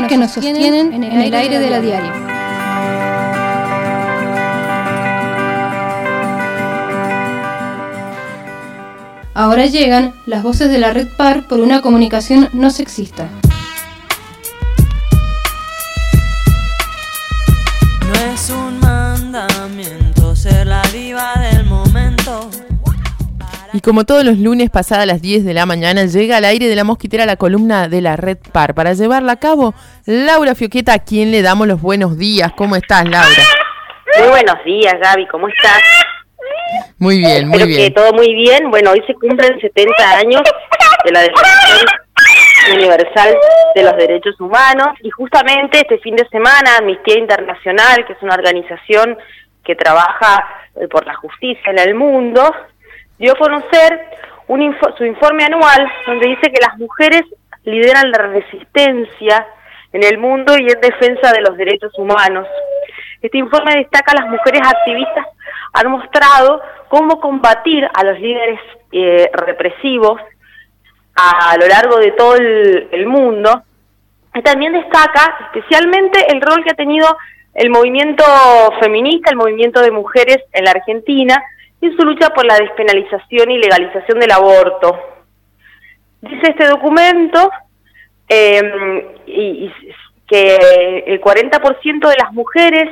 que nos sostienen en el aire de la diaria. Ahora llegan las voces de la Red PAR por una comunicación no sexista. No es un mandamiento ser la diva del momento. Y como todos los lunes pasadas las 10 de la mañana llega al aire de La Mosquitera la columna de la Red PAR. Para llevarla a cabo, Laura Fioqueta, a quien le damos los buenos días. ¿Cómo estás, Laura? Muy buenos días, Gaby, ¿cómo estás? Muy bien, muy bien. Espero que todo muy bien. Bueno, hoy se cumplen 70 años de la Declaración Universal de los Derechos Humanos y justamente este fin de semana Amnistía Internacional, que es una organización que trabaja por la justicia en el mundo, dio a conocer su informe anual donde dice que las mujeres lideran la resistencia en el mundo y en defensa de los derechos humanos. Este informe destaca a las mujeres activistas han mostrado cómo combatir a los líderes represivos a lo largo de todo el mundo. Y también destaca especialmente el rol que ha tenido el movimiento feminista, el movimiento de mujeres en la Argentina, y su lucha por la despenalización y legalización del aborto. Dice este documento que el 40% de las mujeres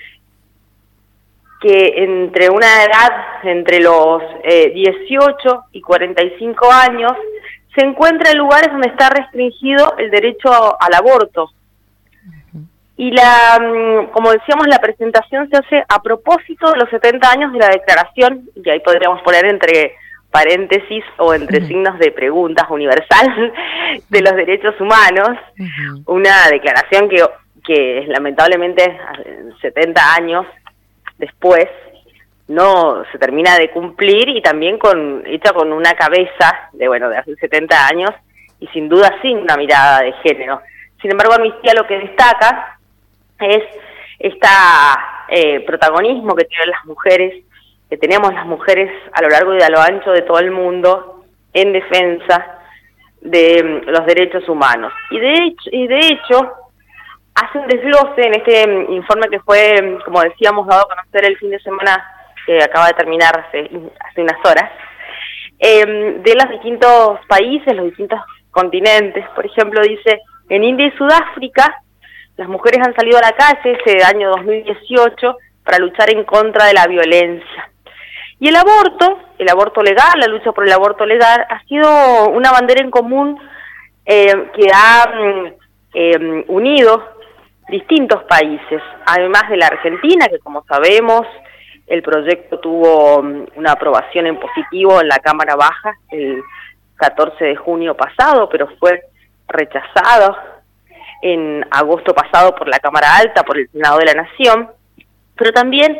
que entre una edad entre los 18 y 45 años se encuentra en lugares donde está restringido el derecho al aborto. Y como decíamos, la presentación se hace a propósito de los 70 años de la declaración, y ahí podríamos poner entre paréntesis o entre signos de preguntas universal de los derechos humanos, una declaración que lamentablemente 70 años después no se termina de cumplir y también hecha con una cabeza de hace 70 años y sin duda sin una mirada de género. Sin embargo, Amnistía lo que destaca es protagonismo que tienen las mujeres, que tenemos las mujeres a lo largo y a lo ancho de todo el mundo en defensa de los derechos humanos. Y de hecho hace un desglose en este informe que fue, como decíamos, dado a conocer el fin de semana que acaba de terminar hace unas horas, de los distintos países, los distintos continentes. Por ejemplo, dice, en India y Sudáfrica, las mujeres han salido a la calle ese año 2018 para luchar en contra de la violencia. Y el aborto legal, la lucha por el aborto legal, ha sido una bandera en común que ha unido distintos países, además de la Argentina, que como sabemos, el proyecto tuvo una aprobación en positivo en la Cámara Baja el 14 de junio pasado, pero fue rechazado en agosto pasado por la Cámara Alta, por el Senado de la Nación. Pero también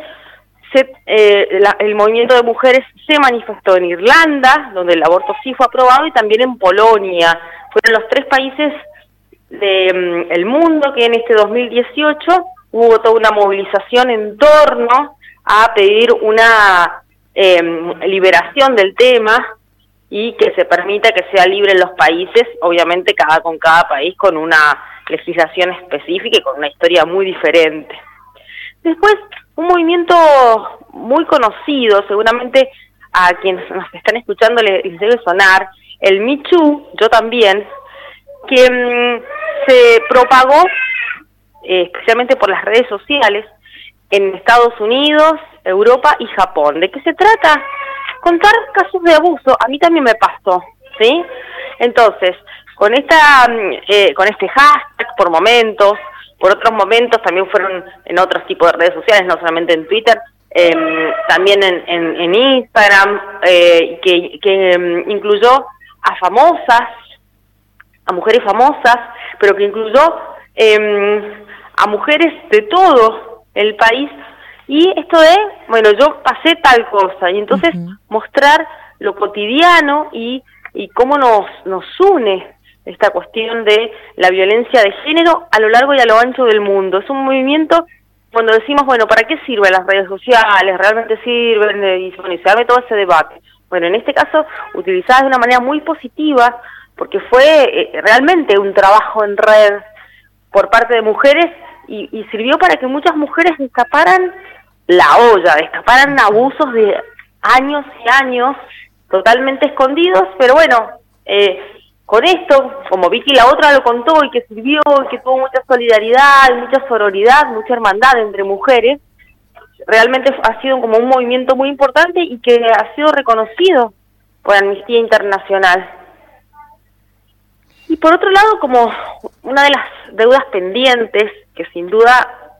el movimiento de mujeres se manifestó en Irlanda, donde el aborto sí fue aprobado, y también en Polonia. Fueron los 3 países del mundo que en este 2018 hubo toda una movilización en torno a pedir una liberación del tema y que se permita que sea libre en los países, obviamente cada país con una legislación específica y con una historia muy diferente. Después, un movimiento muy conocido, seguramente a quienes nos están escuchando les debe sonar, el Me Too, yo también, que se propagó especialmente por las redes sociales en Estados Unidos, Europa y Japón. ¿De qué se trata? Contar casos de abuso. A mí también me pasó, ¿sí? Entonces, con este hashtag por momentos, por otros momentos también fueron en otros tipos de redes sociales, no solamente en Twitter, también en Instagram, que incluyó a famosas, a mujeres famosas, pero que incluyó a mujeres de todo el país. Y esto de, yo pasé tal cosa, y entonces mostrar lo cotidiano y cómo nos une esta cuestión de la violencia de género a lo largo y a lo ancho del mundo. Es un movimiento, cuando decimos, ¿para qué sirven las redes sociales? ¿Realmente sirven? Y se abre todo ese debate. Bueno, en este caso, utilizadas de una manera muy positiva, porque fue realmente un trabajo en red por parte de mujeres y sirvió para que muchas mujeres destaparan la olla, destaparan abusos de años y años totalmente escondidos, pero bueno, con esto, como Vicky la otra lo contó y que sirvió, y que tuvo mucha solidaridad, mucha sororidad, mucha hermandad entre mujeres, realmente ha sido como un movimiento muy importante y que ha sido reconocido por Amnistía Internacional. Y por otro lado, como una de las deudas pendientes, que sin duda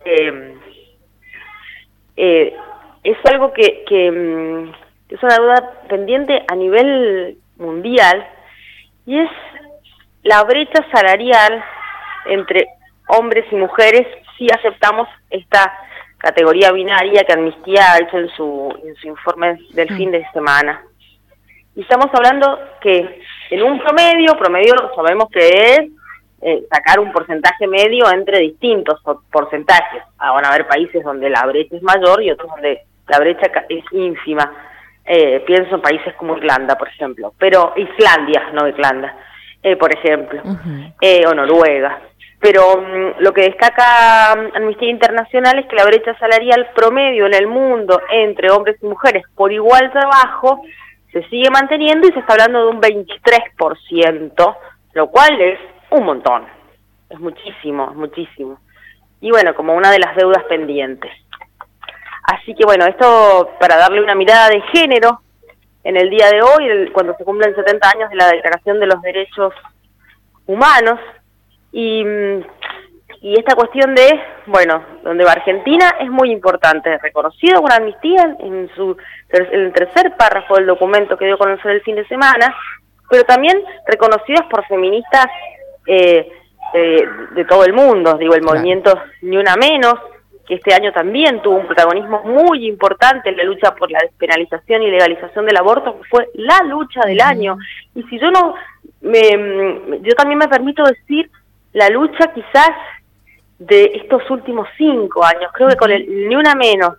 es algo que es una deuda pendiente a nivel mundial, y es la brecha salarial entre hombres y mujeres si aceptamos esta categoría binaria que Amnistía ha hecho en su informe del fin de semana. Y estamos hablando que en un promedio sabemos que es sacar un porcentaje medio entre distintos porcentajes. Van a haber países donde la brecha es mayor y otros donde la brecha es ínfima. Pienso en países como Irlanda, por ejemplo, pero Islandia, no Irlanda, por ejemplo, o Noruega. Pero lo que destaca Amnistía Internacional es que la brecha salarial promedio en el mundo entre hombres y mujeres por igual trabajo se sigue manteniendo y se está hablando de un 23%, lo cual es un montón, es muchísimo, muchísimo. Y bueno, como una de las deudas pendientes. Así que bueno, esto para darle una mirada de género en el día de hoy, cuando se cumplen 70 años de la Declaración de los Derechos Humanos, y esta cuestión de, bueno, donde va Argentina es muy importante, reconocido por Amnistía en el tercer párrafo del documento que dio a conocer el fin de semana, pero también reconocidos por feministas de todo el mundo, digo, el movimiento Ni Una Menos, que este año también tuvo un protagonismo muy importante en la lucha por la despenalización y legalización del aborto, que fue la lucha del año. Y si yo yo también me permito decir la lucha quizás de estos últimos 5 años, creo que con el Ni Una Menos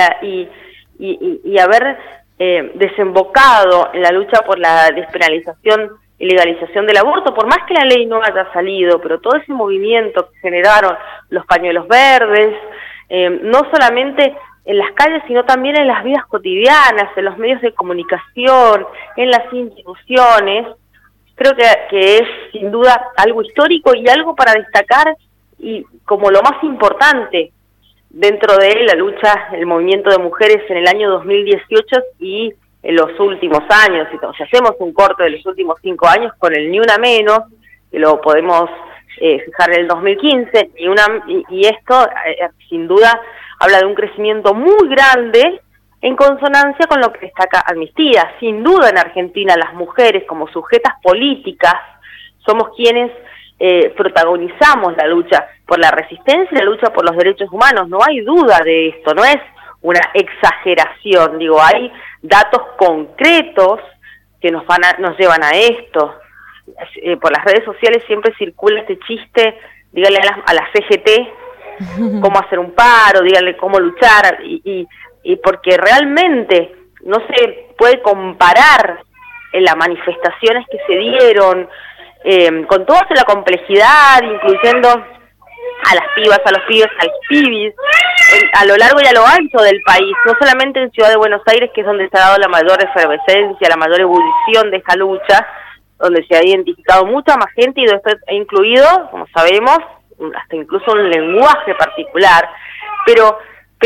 y haber desembocado en la lucha por la despenalización y legalización del aborto, por más que la ley no haya salido, pero todo ese movimiento que generaron los pañuelos verdes, no solamente en las calles, sino también en las vidas cotidianas, en los medios de comunicación, en las instituciones, creo que es sin duda algo histórico y algo para destacar y como lo más importante dentro de la lucha, el movimiento de mujeres en el año 2018 y en los últimos años. Si hacemos un corte de los últimos 5 años con el Ni Una Menos, que lo podemos fijar en el 2015, y esto sin duda habla de un crecimiento muy grande en consonancia con lo que destaca Amnistía. Sin duda en Argentina las mujeres como sujetas políticas somos quienes protagonizamos la lucha por la resistencia y la lucha por los derechos humanos. No hay duda de esto, no es una exageración, digo, hay datos concretos que nos llevan a esto. Por las redes sociales siempre circula este chiste, díganle a la CGT cómo hacer un paro, díganle cómo luchar, y porque realmente no se puede comparar en las manifestaciones que se dieron, con toda la complejidad, incluyendo a las pibas, a los pibes, a los pibis, a lo largo y a lo ancho del país, no solamente en Ciudad de Buenos Aires, que es donde se ha dado la mayor efervescencia, la mayor ebullición de esta lucha, donde se ha identificado mucha más gente y donde está incluido, como sabemos, hasta incluso un lenguaje particular, pero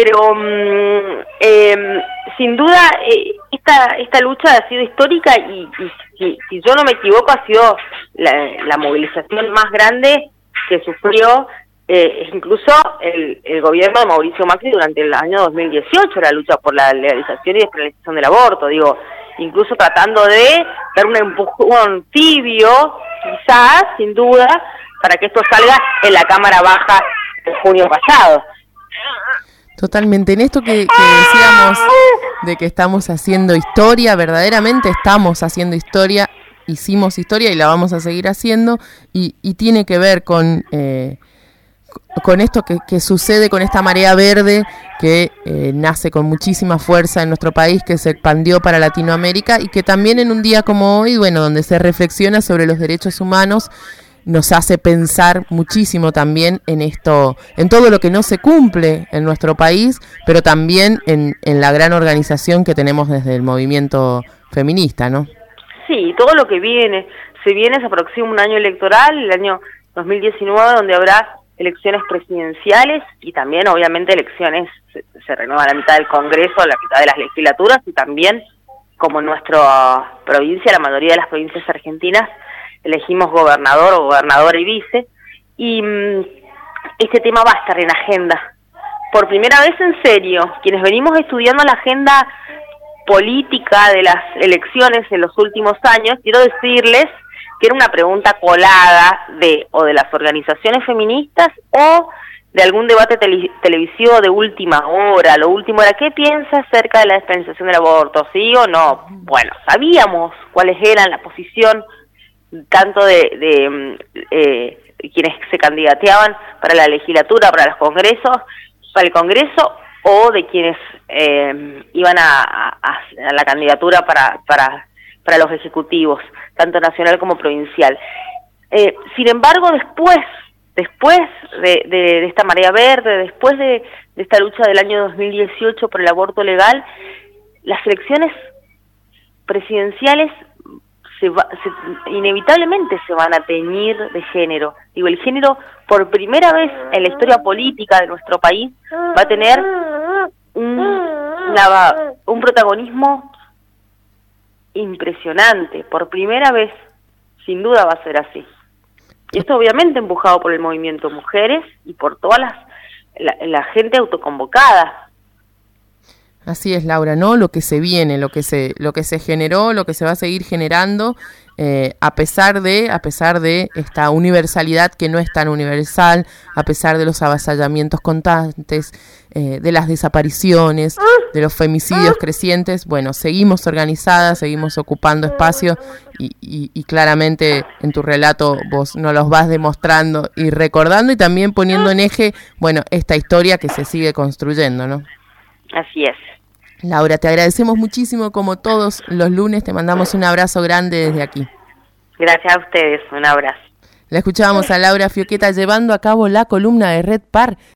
sin duda esta lucha ha sido histórica y si yo no me equivoco ha sido la movilización más grande que sufrió incluso el gobierno de Mauricio Macri durante el año 2018, la lucha por la legalización y despenalización del aborto, digo, incluso tratando de dar un empujón tibio, quizás, sin duda, para que esto salga en la Cámara Baja de junio pasado. Totalmente. En esto que decíamos de que estamos haciendo historia, verdaderamente estamos haciendo historia, hicimos historia y la vamos a seguir haciendo, y tiene que ver con esto que sucede con esta marea verde que nace con muchísima fuerza en nuestro país, que se expandió para Latinoamérica y que también en un día como hoy, bueno, donde se reflexiona sobre los derechos humanos, nos hace pensar muchísimo también en esto, en todo lo que no se cumple en nuestro país, pero también en la gran organización que tenemos desde el movimiento feminista, ¿no? Sí, todo lo que viene. Se aproxima un año electoral, el año 2019, donde habrá elecciones presidenciales y también, obviamente, elecciones, se renueva la mitad del Congreso, la mitad de las legislaturas, y también, como en nuestra provincia, la mayoría de las provincias argentinas, elegimos gobernador o gobernadora y vice, y este tema va a estar en agenda. Por primera vez en serio, quienes venimos estudiando la agenda política de las elecciones en los últimos años, quiero decirles que era una pregunta colada de las organizaciones feministas o de algún debate televisivo de última hora. Lo último era, ¿qué piensa acerca de la despenalización del aborto? ¿Sí o no? Bueno, sabíamos cuáles eran la posición tanto de quienes se candidateaban para la legislatura, para el Congreso, o de quienes iban a la candidatura para los ejecutivos, tanto nacional como provincial. Sin embargo, después de esta marea verde, después de esta lucha del año 2018 por el aborto legal, las elecciones presidenciales inevitablemente se van a teñir de género. Digo, el género, por primera vez en la historia política de nuestro país, va a tener un protagonismo impresionante. Por primera vez, sin duda va a ser así. Y esto obviamente empujado por el movimiento Mujeres y por toda la gente autoconvocada. Así es, Laura, ¿no? Lo que se viene, lo que se generó, lo que se va a seguir generando, a pesar de esta universalidad que no es tan universal, a pesar de los avasallamientos constantes, de las desapariciones, de los femicidios crecientes. Bueno, seguimos organizadas, seguimos ocupando espacio y claramente en tu relato vos nos los vas demostrando y recordando y también poniendo en eje, bueno, esta historia que se sigue construyendo, ¿no? Así es. Laura, te agradecemos muchísimo, como todos los lunes, te mandamos un abrazo grande desde aquí. Gracias a ustedes, un abrazo. La escuchábamos a Laura Fioqueta llevando a cabo la columna de Red Par